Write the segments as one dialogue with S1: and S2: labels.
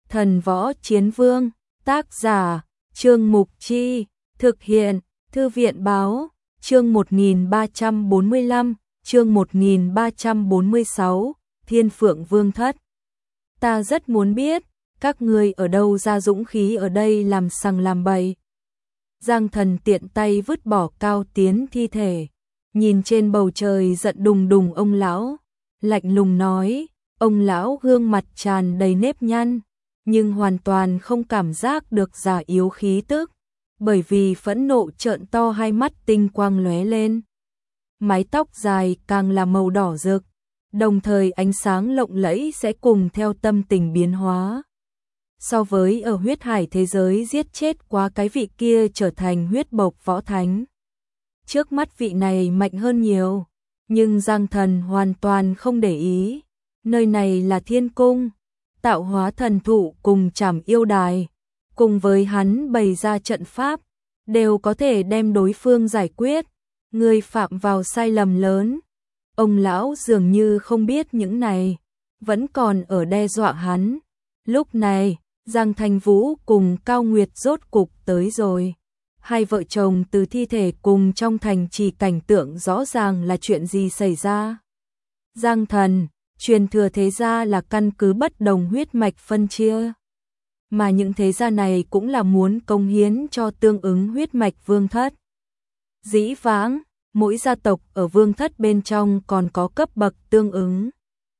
S1: Thần Võ Chiến Vương, tác giả, Trương Mục Chi, thực hiện, Thư viện Báo, chương 1345, chương 1346, Thiên Phượng Vương Thất. Ta rất muốn biết, các ngươi ở đâu ra dũng khí ở đây làm sằng làm bậy. Giang Thần tiện tay vứt bỏ Cao Tiến thi thể, nhìn trên bầu trời giận đùng đùng ông lão, lạnh lùng nói, ông lão gương mặt tràn đầy nếp nhăn, nhưng hoàn toàn không cảm giác được già yếu khí tức, bởi vì phẫn nộ trợn to hai mắt tinh quang lóe lên. Mái tóc dài càng là màu đỏ rực, đồng thời ánh sáng lộng lẫy sẽ cùng theo tâm tình biến hóa. So với ở huyết hải thế giới giết chết quá cái vị kia trở thành huyết bộc võ thánh, trước mắt vị này mạnh hơn nhiều, nhưng Giang Thần hoàn toàn không để ý. Nơi này là thiên cung, tạo hóa thần thụ cùng trảm yêu đài, cùng với hắn bày ra trận pháp, đều có thể đem đối phương giải quyết. Người phạm vào sai lầm lớn. Ông lão dường như không biết những này, vẫn còn ở đe dọa hắn. Lúc này, Giang Thanh Vũ cùng Cao Nguyệt rốt cục tới rồi. Hai vợ chồng từ thi thể cùng trong thành trì cảnh tượng rõ ràng là chuyện gì xảy ra. Giang Thần, truyền thừa thế gia là căn cứ bất đồng huyết mạch phân chia, mà những thế gia này cũng là muốn cống hiến cho tương ứng huyết mạch vương thất. Dĩ vãng, mỗi gia tộc ở vương thất bên trong còn có cấp bậc tương ứng.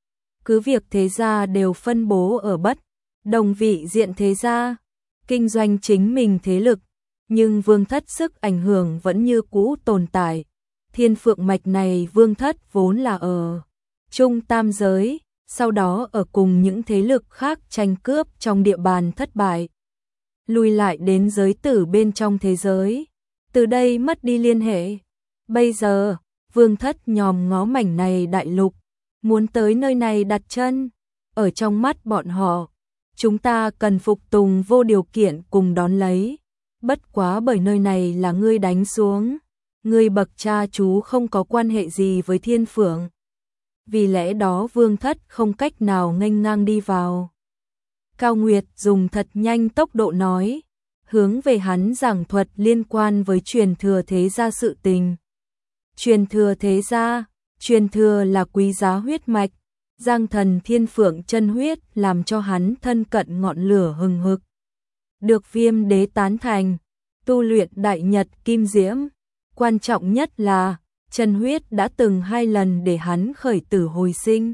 S1: Cứ việc thế gia đều phân bố ở bất đồng vị diện thế gia, kinh doanh chính mình thế lực, nhưng vương thất sức ảnh hưởng vẫn như cũ tồn tại. Thiên Phượng mạch này vương thất vốn là ở Trung Tam giới, sau đó ở cùng những thế lực khác tranh cướp trong địa bàn thất bại, lùi lại đến giới tử bên trong thế giới, từ đây mất đi liên hệ. Bây giờ, vương thất nhòm ngó mảnh này đại lục, muốn tới nơi này đặt chân. Ở trong mắt bọn họ, chúng ta cần phục tùng vô điều kiện cùng đón lấy. Bất quá bởi nơi này là ngươi đánh xuống, ngươi bậc cha chú không có quan hệ gì với Thiên Phượng, vì lẽ đó vương thất không cách nào nghênh ngang đi vào. Cao Nguyệt dùng thật nhanh tốc độ nói, hướng về hắn giảng thuật liên quan với truyền thừa thế gia sự tình. Truyền thừa thế gia, truyền thừa là quý giá huyết mạch, Giang Thần Thiên Phượng chân huyết làm cho hắn thân cận ngọn lửa hừng hực. Được Viêm đế tán thành, tu luyện đại nhật kim diễm, quan trọng nhất là chân huyết đã từng 2 lần để hắn khởi tử hồi sinh.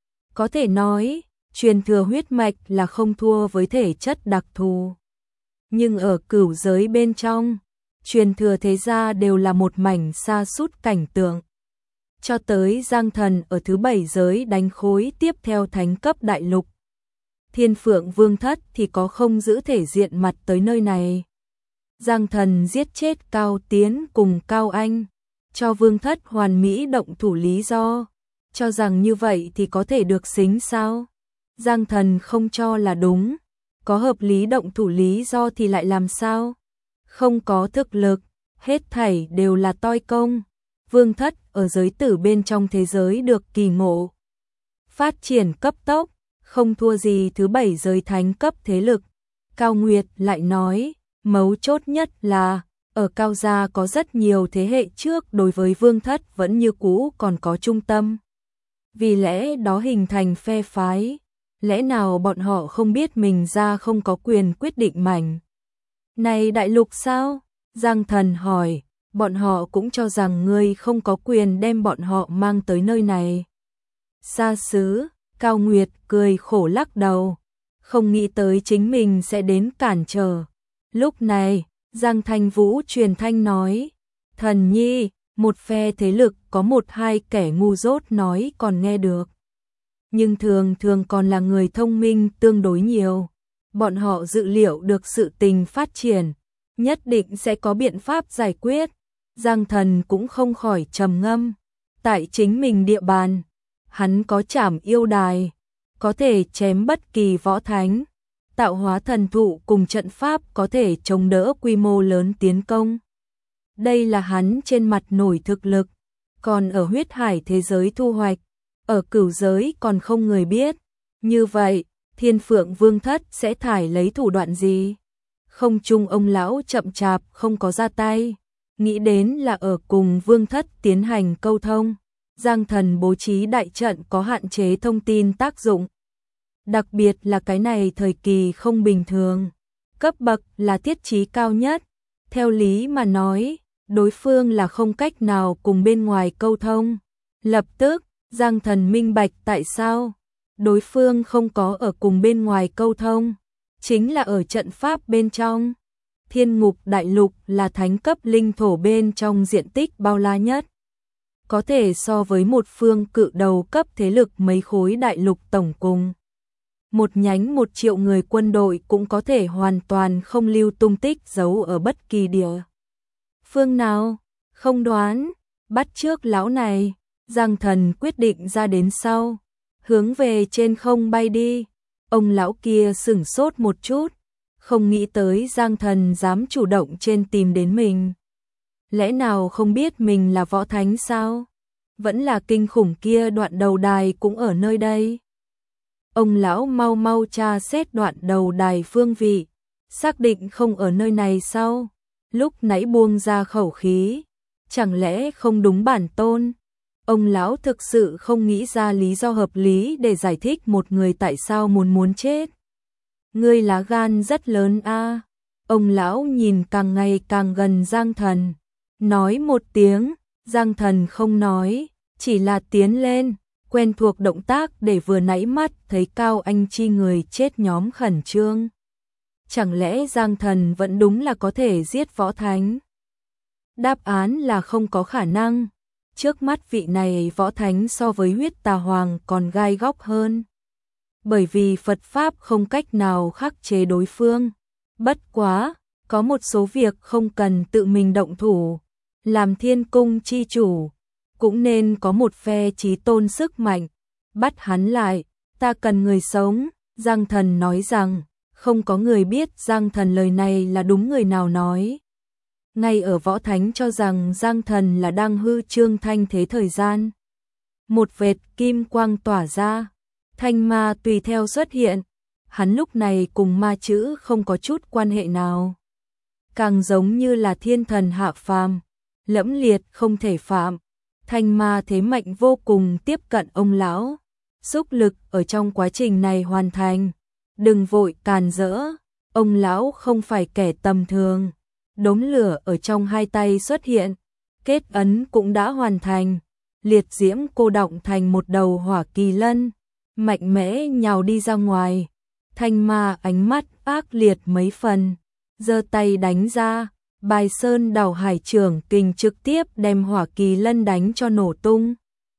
S1: Có thể nói, truyền thừa huyết mạch là không thua với thể chất đặc thù. Nhưng ở cửu giới bên trong, truyền thừa thế gia đều là một mảnh sa sút cảnh tượng. Cho tới Giang Thần ở thứ 7 giới đánh khối tiếp theo thánh cấp đại lục. Thiên Phượng Vương thất thì có không giữ thể diện mặt tới nơi này. Giang Thần giết chết Cao Tiến cùng Cao Anh, cho vương thất hoàn mỹ động thủ lý do, cho rằng như vậy thì có thể được xính sao? Giang Thần không cho là đúng, có hợp lý động thủ lý do thì lại làm sao? Không có thực lực, hết thảy đều là toi công. Vương thất ở giới tử bên trong thế giới được kỳ ngộ, phát triển cấp tốc, không thua gì thứ 7 giới thánh cấp thế lực. Cao Nguyệt lại nói, mấu chốt nhất là ở Cao gia có rất nhiều thế hệ trước đối với vương thất vẫn như cũ còn có trung tâm. Vì lẽ đó hình thành phe phái, lẽ nào bọn họ không biết mình ra không có quyền quyết định mảnh này đại lục sao? Giang Thần hỏi, bọn họ cũng cho rằng ngươi không có quyền đem bọn họ mang tới nơi này. Xa xứ, Cao Nguyệt cười khổ lắc đầu, không nghĩ tới chính mình sẽ đến cản trở. Lúc này, Giang Thanh Vũ truyền thanh nói, Thần nhi, một phe thế lực có 1-2 kẻ ngu dốt nói còn nghe được, nhưng thường thường còn là người thông minh tương đối nhiều. Bọn họ dự liệu được sự tình phát triển, nhất định sẽ có biện pháp giải quyết. Giang Thần cũng không khỏi trầm ngâm, tại chính mình địa bàn, hắn có trảm yêu đài, có thể chém bất kỳ võ thánh. Tạo hóa thần thụ cùng trận pháp có thể chống đỡ quy mô lớn tiến công. Đây là hắn trên mặt nổi thực lực, còn ở huyết hải thế giới thu hoạch, ở cửu giới còn không người biết. Như vậy, Thiên Phượng Vương thất sẽ thải lấy thủ đoạn gì? Không chung ông lão chậm chạp không có ra tay, nghĩ đến là ở cùng Vương thất tiến hành câu thông. Giang Thần bố trí đại trận có hạn chế thông tin tác dụng. Đặc biệt là cái này thời kỳ không bình thường, cấp bậc là thiết trí cao nhất. Theo lý mà nói, đối phương là không cách nào cùng bên ngoài câu thông. Lập tức, Giang Thần minh bạch tại sao đối phương không có ở cùng bên ngoài câu thông, chính là ở trận pháp bên trong. Thiên Ngục Đại Lục là thánh cấp linh thổ bên trong diện tích bao la nhất, có thể so với một phương cự đầu cấp thế lực mấy khối đại lục tổng cùng. Một nhánh 1 triệu người quân đội cũng có thể hoàn toàn không lưu tung tích giấu ở bất kỳ địa phương nào. Không đoán, bắt trước lão này, Giang Thần quyết định ra đến sau, hướng về trên không bay đi. Ông lão kia sửng sốt một chút, không nghĩ tới Giang Thần dám chủ động trên tìm đến mình. Lẽ nào không biết mình là võ thánh sao? Vẫn là kinh khủng kia đoạn đầu đài cũng ở nơi đây. Ông lão mau mau tra xét đoạn đầu đài phương vị, xác định không ở nơi này sau, lúc nãy buông ra khẩu khí, chẳng lẽ không đúng bản tôn? Ông lão thực sự không nghĩ ra lý do hợp lý để giải thích một người tại sao muốn chết. Ngươi lá gan rất lớn a. Ông lão nhìn càng ngày càng gần Giang Thần, nói một tiếng. Giang Thần không nói, chỉ là tiến lên, quen thuộc động tác để vừa nãy mắt thấy Cao Anh Chi người chết nhóm khẩn trương. Chẳng lẽ Giang Thần vẫn đúng là có thể giết võ thánh? Đáp án là không có khả năng. Trước mắt vị này võ thánh so với Huyết Tà Hoàng còn gai góc hơn. Bởi vì Phật Pháp không cách nào khắc chế đối phương. Bất quá, có một số việc không cần tự mình động thủ. Làm Thiên Cung chi chủ, cũng nên có một phe chí tôn sức mạnh. Bắt hắn lại, ta cần người sống. Giang Thần nói rằng, không có người biết Giang Thần lời này là đúng người nào nói. Ngay ở võ thánh cho rằng Giang Thần là đang hư trương thanh thế thời gian. Một vệt kim quang tỏa ra, thanh ma tùy theo xuất hiện. Hắn lúc này cùng ma chữ không có chút quan hệ nào. Càng giống như là thiên thần hạ phàm, lẫm liệt không thể phạm. Thanh ma thế mạnh vô cùng tiếp cận ông lão. Xúc lực ở trong quá trình này hoàn thành. Đừng vội càn rỡ, ông lão không phải kẻ tầm thường. Đốm lửa ở trong hai tay xuất hiện, kết ấn cũng đã hoàn thành. Liệt diễm cô đọng thành một đầu hỏa kỳ lân, mạnh mẽ nhào đi ra ngoài. Thanh ma ánh mắt ác liệt mấy phần, giơ tay đánh ra, Bài Sơn Đảo Hải Trưởng Kình trực tiếp đem hỏa kỳ lân đánh cho nổ tung.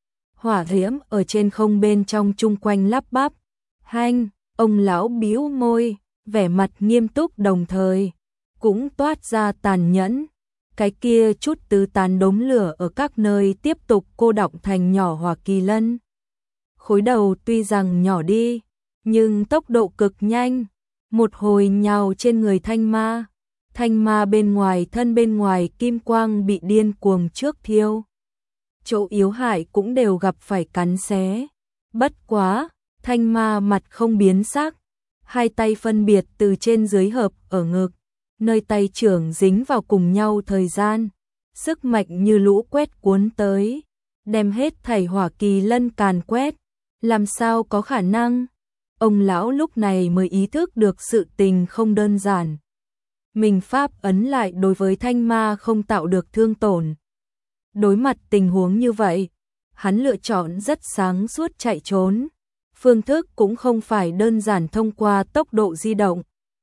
S1: Hỏa diễm ở trên không bên trong chung quanh lắp bắp. Hanh, ông lão bĩu môi, vẻ mặt nghiêm túc đồng thời cũng toát ra tàn nhẫn. Cái kia chút tứ tán đốm lửa ở các nơi tiếp tục cô đọng thành nhỏ hỏa kỳ lân. Khối đầu tuy rằng nhỏ đi, nhưng tốc độ cực nhanh, một hồi nhào trên người thanh ma. Thanh ma bên ngoài thân bên ngoài kim quang bị điên cuồng trước thiêu. Chỗ yếu hại cũng đều gặp phải cắn xé. Bất quá, thanh ma mặt không biến sắc, hai tay phân biệt từ trên dưới hợp ở ngực, nơi tay trưởng dính vào cùng nhau thời gian, sức mạnh như lũ quét cuốn tới, đem hết thảy hỏa kỳ lân càn quét. Làm sao có khả năng? Ông lão lúc này mới ý thức được sự tình không đơn giản. Mình pháp ấn lại đối với thanh ma không tạo được thương tổn. Đối mặt tình huống như vậy, hắn lựa chọn rất sáng suốt chạy trốn. Phương thức cũng không phải đơn giản thông qua tốc độ di động,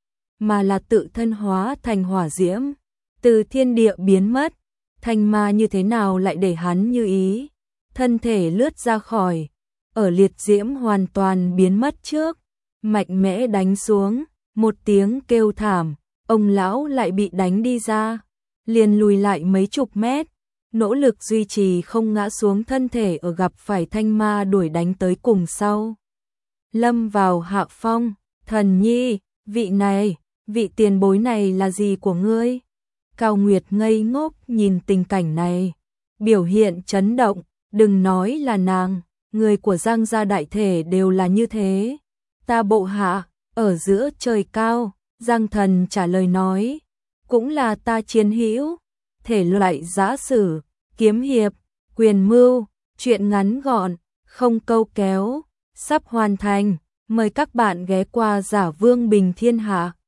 S1: mà là tự thân hóa thành hỏa diễm, từ thiên địa biến mất. Thanh ma như thế nào lại để hắn như ý? Thân thể lướt ra khỏi, ở liệt diễm hoàn toàn biến mất trước, mạnh mẽ đánh xuống, một tiếng kêu thảm, ông lão lại bị đánh đi ra, liền lùi lại mấy chục mét, nỗ lực duy trì không ngã xuống thân thể ở gặp phải thanh ma đuổi đánh tới cùng sau. Lâm vào hạ phong, thần nhi, vị tiền bối này là gì của ngươi? Cao Nguyệt ngây ngốc nhìn tình cảnh này, biểu hiện chấn động, đừng nói là nàng, người của Giang gia đại thể đều là như thế. Ta bộ hạ, ở giữa trời cao, Giang Thần trả lời nói, cũng là ta chiến hữu, thể loại giã sử, kiếm hiệp, quyền mưu, truyện ngắn gọn, không câu kéo, sắp hoàn thành, mời các bạn ghé qua Giả Vương Bình Thiên Hạ.